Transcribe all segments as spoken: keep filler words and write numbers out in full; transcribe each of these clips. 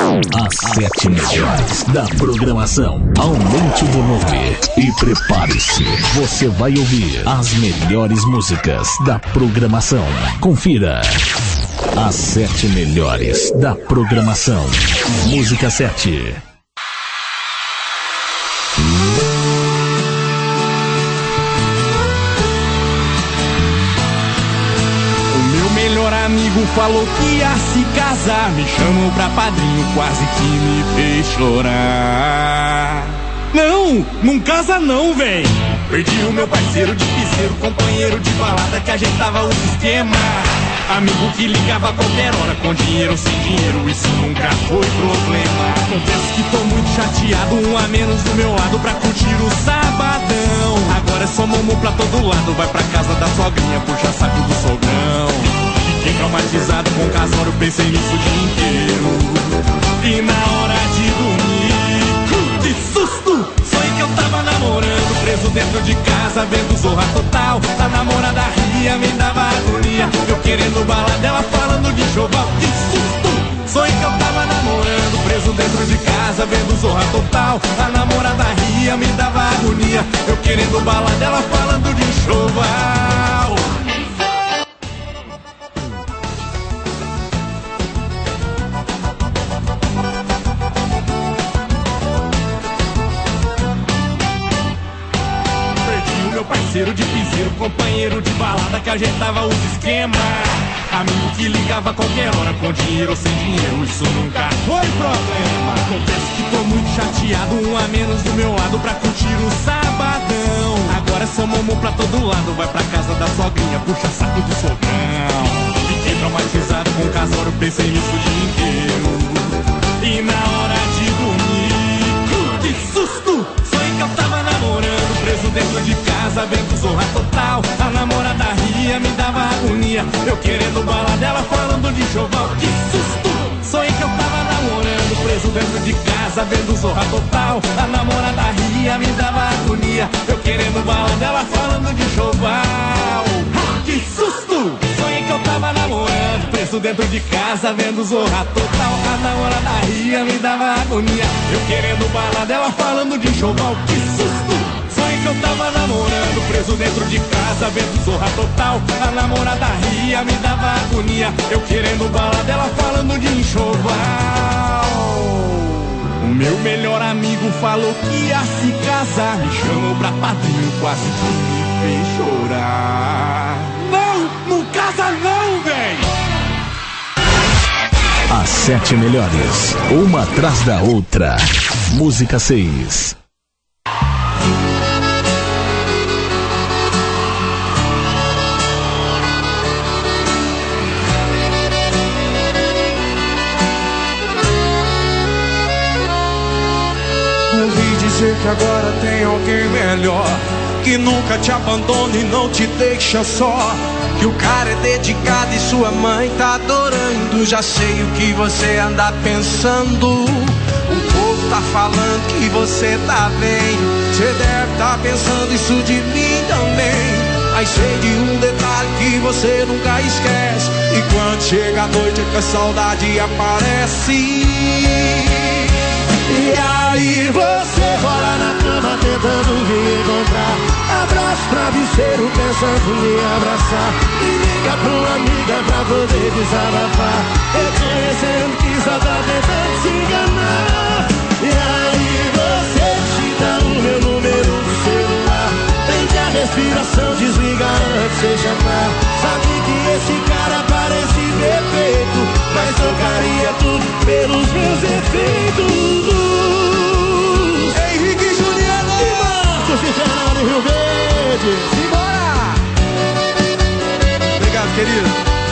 As sete melhores da programação. Aumente o volume e prepare-se. Você vai ouvir as melhores músicas da programação. Confira. As sete melhores da programação. Música sete. Amigo falou que ia se casar, me chamou pra padrinho, quase que me fez chorar. Não, não casa não, véi. Perdi o meu parceiro de piseiro, companheiro de balada que ajeitava o sistema. Amigo que ligava a qualquer hora, com dinheiro ou sem dinheiro, isso nunca foi problema. Confesso que tô muito chateado, um a menos do meu lado pra curtir o sabadão. Agora é só mamão pra todo lado, vai pra casa da sogrinha, puxa saco do sogrão. Fiquei traumatizado com o casório, pensei nisso o dia inteiro. E na hora de dormir, que susto! Sonhei que eu tava namorando, preso dentro de casa, vendo Zorra Total. A namorada ria, me dava agonia, eu querendo bala dela, falando de enxoval. Que susto! Sonhei que eu tava namorando, preso dentro de casa, vendo Zorra Total. A namorada ria, me dava agonia, eu querendo bala dela, falando de enxoval. Parceiro de piseiro, companheiro de balada que ajeitava os esquemas. Amigo que ligava a qualquer hora, com dinheiro ou sem dinheiro, isso nunca foi problema. Confesso que tô muito chateado, um a menos do meu lado pra curtir o sabadão. Agora é só mamão pra todo lado, vai pra casa da sogrinha, puxa saco do sogrão. Fiquei traumatizado com o casório, pensei nisso o dia inteiro. E na hora de dormir, que susto! Sonhei que eu tava namorando, preso dentro de casa, vendo Zorra Total. A namorada ria, me dava agonia, eu querendo bala dela, falando de enxoval. Que susto! Sonhei que eu tava namorando, preso dentro de casa, vendo Zorra Total. A namorada ria, me dava agonia, eu querendo bala dela, falando de enxoval. Que susto! Sonhei que eu tava namorando, preso dentro de casa, vendo Zorra Total. A namorada ria, me dava agonia, eu querendo bala dela, falando de enxoval. Que susto! Sonhei que eu tava namorando, preso dentro de casa, vendo Zorra Total. A namorada ria, me dava agonia, eu querendo bala dela, falando de enxoval. O meu melhor amigo falou que ia se casar, me chamou pra padrinho, quase que me fez chorar. Não, não casa não, véi! As sete melhores, uma atrás da outra. Música seis. Ouvi dizer que agora tem alguém melhor, que nunca te abandona e não te deixa só, que o cara é dedicado e sua mãe tá adorando. Já sei o que você anda pensando, o povo tá falando que você tá bem. Você deve tá pensando isso de mim também, mas sei de um detalhe que você nunca esquece, e quando chega a noite é que a saudade aparece. E aí você rola na cama tentando me encontrar, abraço travesseiro pensando em me abraçar, e liga pra uma amiga pra poder desabafar, reconhecendo que só tá tentando se enganar. E aí você digita o meu número do celular, prende a respiração, desliga antes de chamar. Sabe que esse cara parece perfeito, mas trocaria tudo pelos meus defeitos. Henrique e Juliana e Marcos e Fernando Rio Verde. Simbora! Obrigado, querido.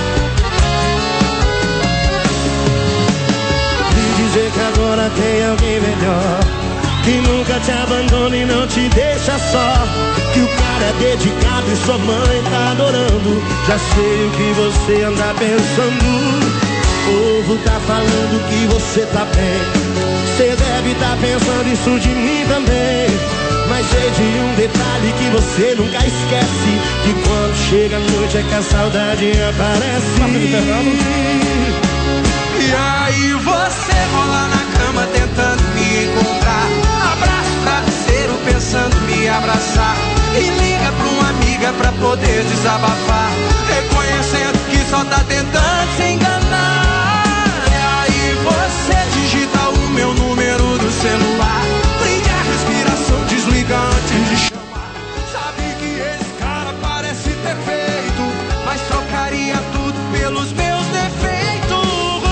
E dizer que agora tem alguém melhor, que nunca te abandona e não te deixa só, que o cara é dedicado e sua mãe tá adorando. Já sei o que você anda pensando, o povo tá falando que você tá bem. Você deve tá pensando isso de mim também, mas sei de um detalhe que você nunca esquece, que quando chega a noite é que a saudade aparece. E E aí você rola na cama tentando me encontrar, abraço o travesseiro pensando me abraçar, e liga pra uma amiga pra poder desabafar, reconhecendo que só tá tentando se enganar. E aí você digita o meu número do celular, prende a respiração, desliga antes de chamar. Sabe que esse cara parece ter feito, mas trocaria tudo pelos meus defeitos.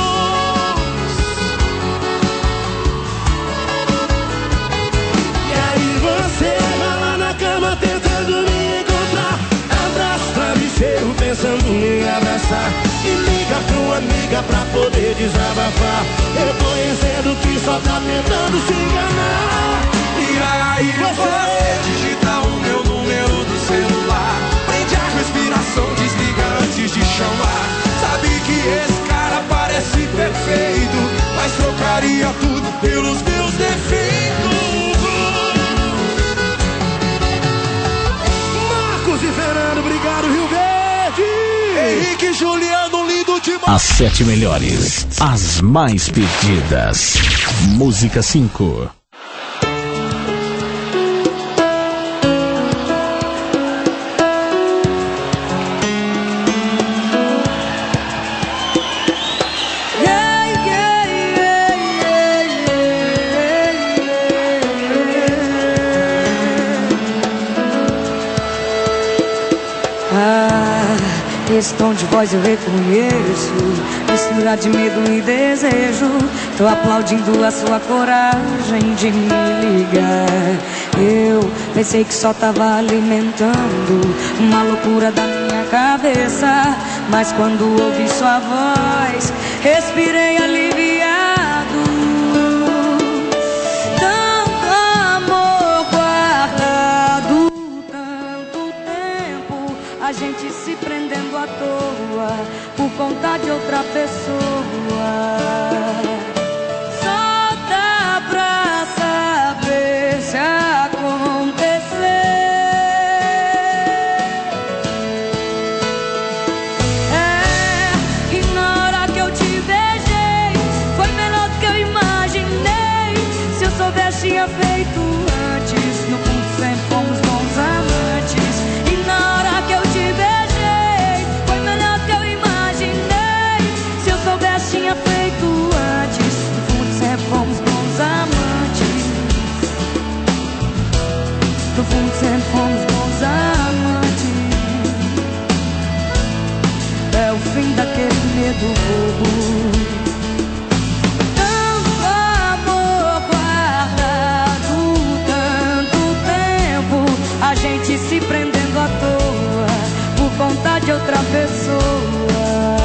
E aí você vai lá na cama tentando me encontrar, abraço o travesseiro pensando em me abraçar, e liga pra uma amiga pra poder desabafar, reconhecendo que só tá tentando se enganar. E aí você digita o meu número do celular, prende a respiração, desliga antes de chamar. Sabe que esse cara parece perfeito, mas trocaria tudo pelos meus defeitos. Marcos e Fernando, obrigado, Rio Verde. Henrique e Juliano, lindo demais. As sete melhores, as mais pedidas. Música cinco. Esse tom de voz eu reconheço, mistura de medo e desejo. Tô aplaudindo a sua coragem de me ligar. Eu pensei que só tava alimentando uma loucura da minha cabeça, mas quando ouvi sua voz, respirei aliviado. Tanto amor guardado, tanto tempo, a gente se prendendo à toa por conta de outra pessoa. Só dá pra saber se acontecer. É, e na hora que eu te beijei, foi melhor do que eu imaginei. Se eu soubesse, tinha feito antes. No fundo sempre fomos bons amantes. E na hora que eu te beijei, foi melhor do que eu imaginei. Se eu soubesse, tinha feito antes. No fundo sempre fomos bons amantes. No fundo sempre fomos bons amantes. É o fim daquele medo bobo. Tanto amor guardado, tanto tempo, a gente se prendendo à toa por conta de outra pessoa.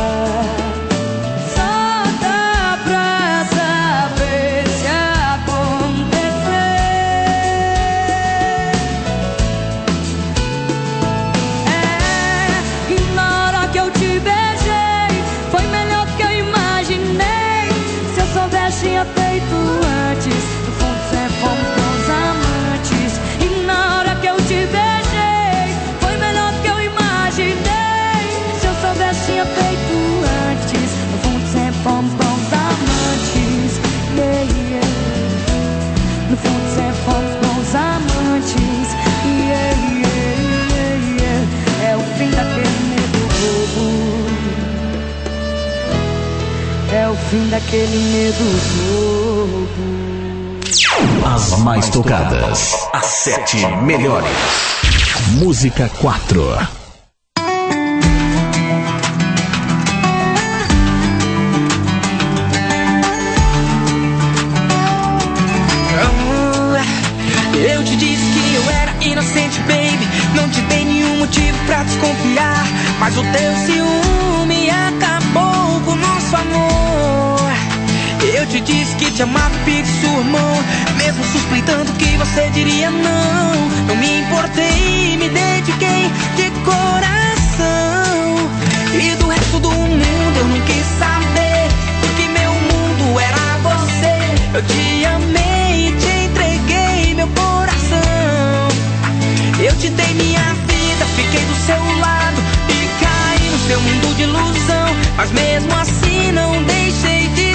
Só dá pra saber se acontecer. É, e na hora que eu te beijei, foi melhor do que eu imaginei. Se eu soubesse, tinha feito antes. No fundo sempre fomos bons amantes. E na hora que eu te beijei, foi melhor do que eu imaginei. Se eu soubesse, tinha feito antes. No fundo sempre fomos bons amantes. Yeah, yeah. No fundo sempre fomos bons amantes. Yeah, yeah, yeah, yeah. É o fim daquele medo bobo. É o fim daquele medo bobo. As mais tocadas, as sete melhores. Música quatro. Eu te disse que eu era inocente, baby. Não te dei nenhum motivo pra desconfiar, mas o teu ciúme acabou com o nosso amor. Eu te disse que te amava, fiz surmão, mesmo suspeitando que você diria não. Não me importei, me dediquei de coração. E do resto do mundo eu não quis saber, porque meu mundo era você. Eu te amei e te entreguei meu coração. Eu te dei minha vida, fiquei do seu lado e caí no seu mundo de ilusão. Mas mesmo assim não deixei de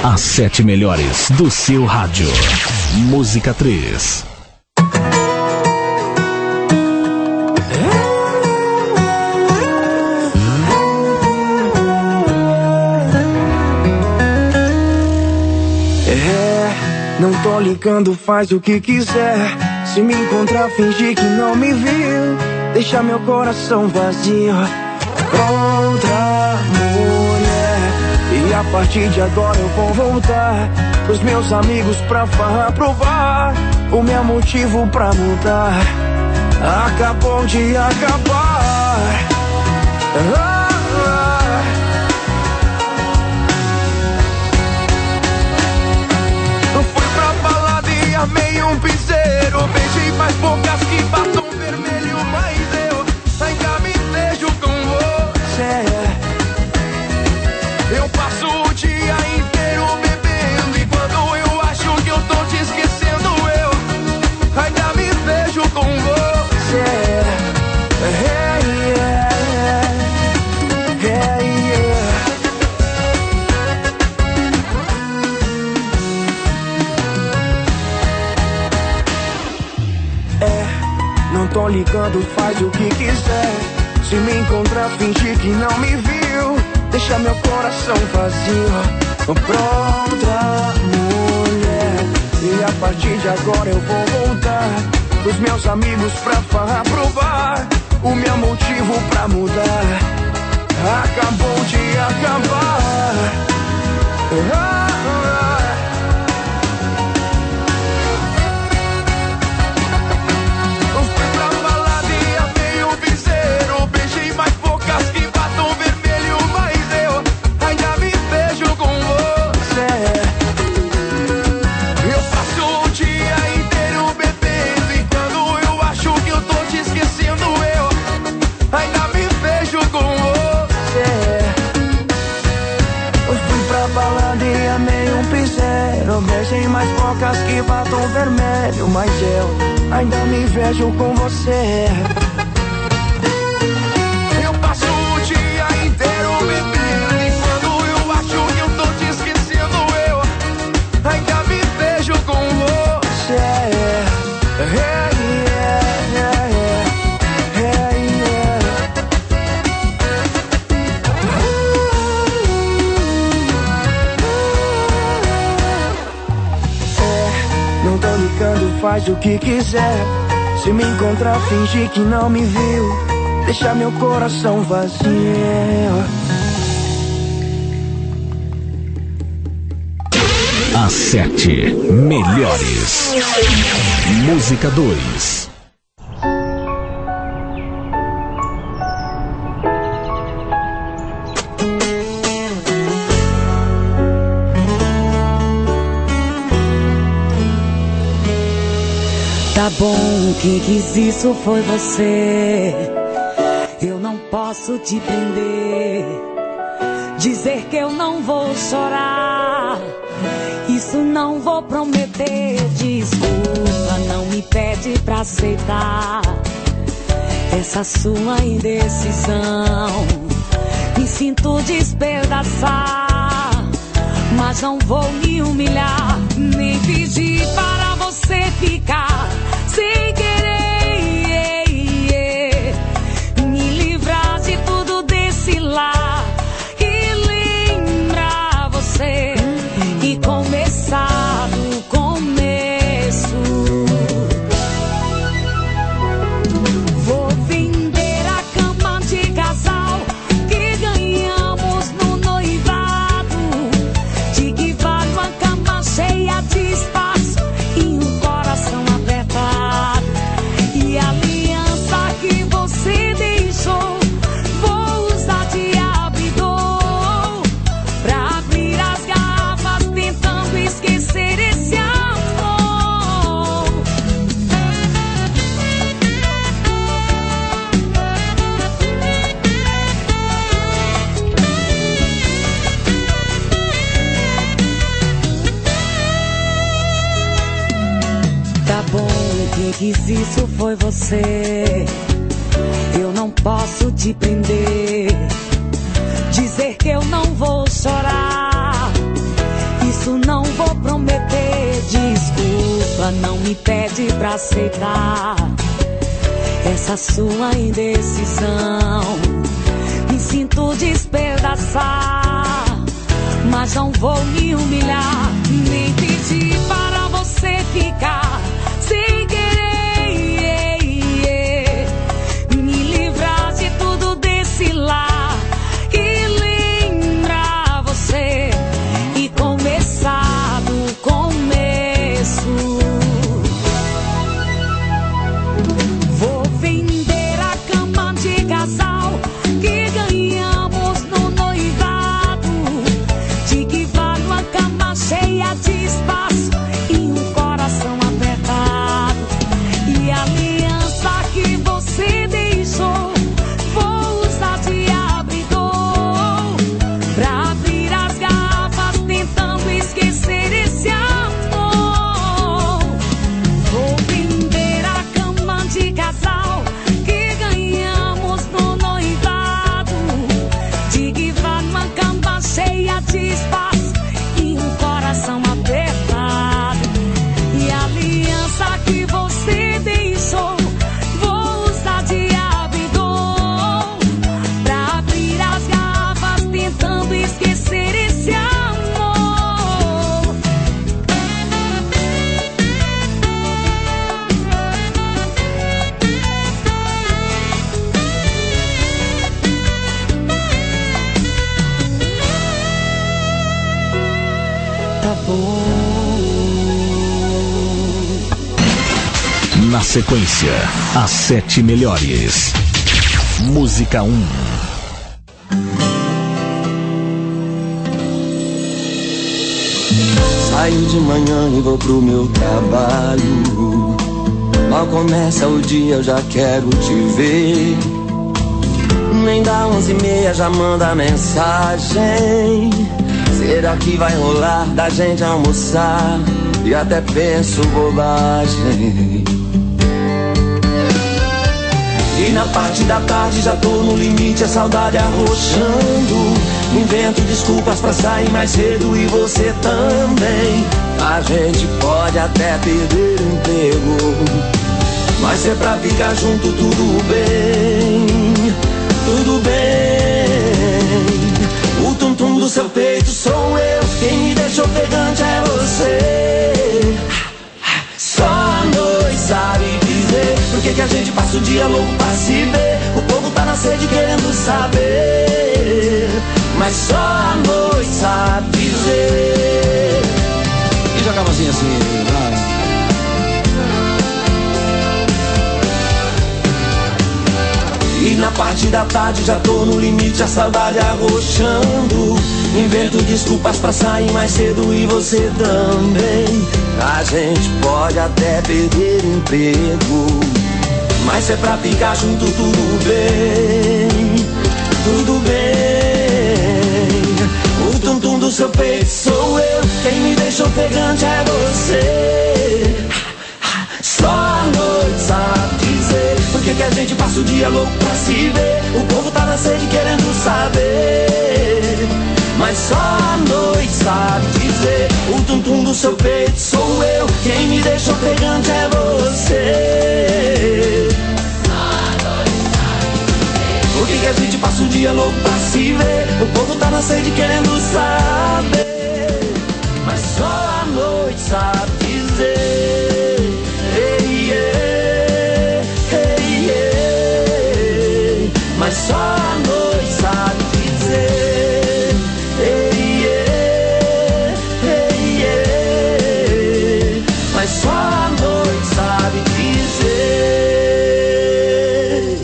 As sete melhores do seu rádio. Música três. É, não tô ligando, faz o que quiser. Se me encontrar, fingir que não me viu. Deixa meu coração vazio pra outra mulher. E a partir de agora eu vou voltar pros meus amigos pra farra, provar o meu motivo pra mudar. Acabou de acabar. Ah, ah. Eu fui pra balada e armei um piseiro. Beijei mais bocas que batom vermelho, mas eu ainda me vejo com você. Eu passo o dia inteiro bebendo e quando eu acho que eu tô te esquecendo, eu ainda me vejo com você. Hey, yeah, hey, yeah. É, não tô ligando, faz o que quiser. Se me encontrar, fingir que não me viu. Deixa meu coração vazio pra outra mulher. E a partir de agora eu vou voltar pros meus amigos pra farra, provar o meu motivo pra mudar. Acabou de acabar. Ah, ah. Eu fui pra balada e armei um piseiro. Beijei mais bocas que batom vermelho, mas eu ainda me vejo com você. Eu passo o dia inteiro bebendo e quando eu acho que eu tô te esquecendo, eu ainda me vejo com você. Eu fui pra balada e amei um piseiro. Beijei mais bocas que batom vermelho, mas eu ainda me vejo com você. Eu passo o dia inteiro bebendo e quando eu acho que eu tô te esquecendo, eu ainda me vejo com você. Hey, yeah, yeah, yeah. Hey, yeah. É, não tô ligando, faz o que quiser. Se me encontrar, fingir que não me viu. Deixa meu coração vazio. As sete melhores. Música dois. Tá bom, quem quis isso foi você. Eu não posso te prender, dizer que eu não vou chorar, isso não vou prometer. Desculpa, não me pede pra aceitar essa sua indecisão. Me sinto despedaçar, mas não vou me humilhar, nem pedir para você ficar sem querer. Me livrar de tudo desse lar e lembrar você e começar do começo. Vou vender a cama de casal que ganhamos no noivado. De que vale uma cama cheia de espaço e um coração apertado. E a aliança que você deixou, vou usar de abridor pra abrir as garrafas tentando esquecer esse amor. Tá bom, quem quis isso foi você. Eu não posso te prender, dizer que eu não vou chorar, isso isso não vou prometer. Desculpa, não me pede pra aceitar essa sua indecisão. Me sinto despedaçar, mas não vou me humilhar, nem pedir para você ficar sem querer. Me livrar de tudo desse lar e lembrar você e começar do começo. Vou vender a cama de casal que ganhamos no noivado. De que vale uma cama cheia de espaço e um coração apertado. E a aliança que você deixou vou usar de abridor pra abrir as garrafas tentando esquecer esse amor. Vou vender a cama de casal que ganhamos no noivado. De que vale uma cama cheia de espaço e um coração apertado. E a aliança que você deixou vou usar de abridor pra abrir as garrafas tentando esquecer esse amor. Tá bom. Na sequência, as sete melhores. Música um. Saio de manhã e vou pro meu trabalho. Mal começa o dia eu já quero te ver. Nem dá onze e meia já manda mensagem. Será que vai rolar da gente almoçar? E até penso bobagem. E na parte da tarde já tô no limite, a saudade arrochando. Invento desculpas pra sair mais cedo e você também. A gente pode até perder o emprego, mas se é pra ficar junto tudo bem, tudo bem. O tum-tum do seu peito sou eu, quem me deixou pegante é você. Só a noite sabe dizer por que que a gente passa o dia louco pra se ver. O povo tá na sede querendo saber, mas só a noite sabe dizer. E jogava assim, assim, vai. E na parte da tarde já tô no limite, a saudade arrochando. Invento desculpas pra sair mais cedo e você também. A gente pode até perder emprego, mas se é pra ficar junto tudo bem, tudo bem. O tum-tum do seu peito sou eu, quem me deixou pegante é você. Só a noite sabe dizer por que que a gente passa o dia louco pra se ver. O povo tá na sede querendo saber, mas só a noite sabe dizer. O tum-tum do seu peito sou eu, quem me deixou pegante é você. Só a noite sabe dizer por que que a gente passa o dia louco pra se ver. O povo tá na sede querendo saber, mas só a noite sabe dizer. Mas só a noite sabe dizer. Ei, ei, ei, ei. Mas só a noite sabe dizer.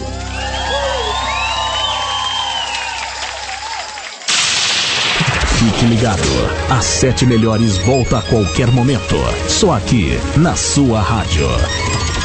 Fique ligado, as sete melhores volta a qualquer momento. Só aqui na sua rádio.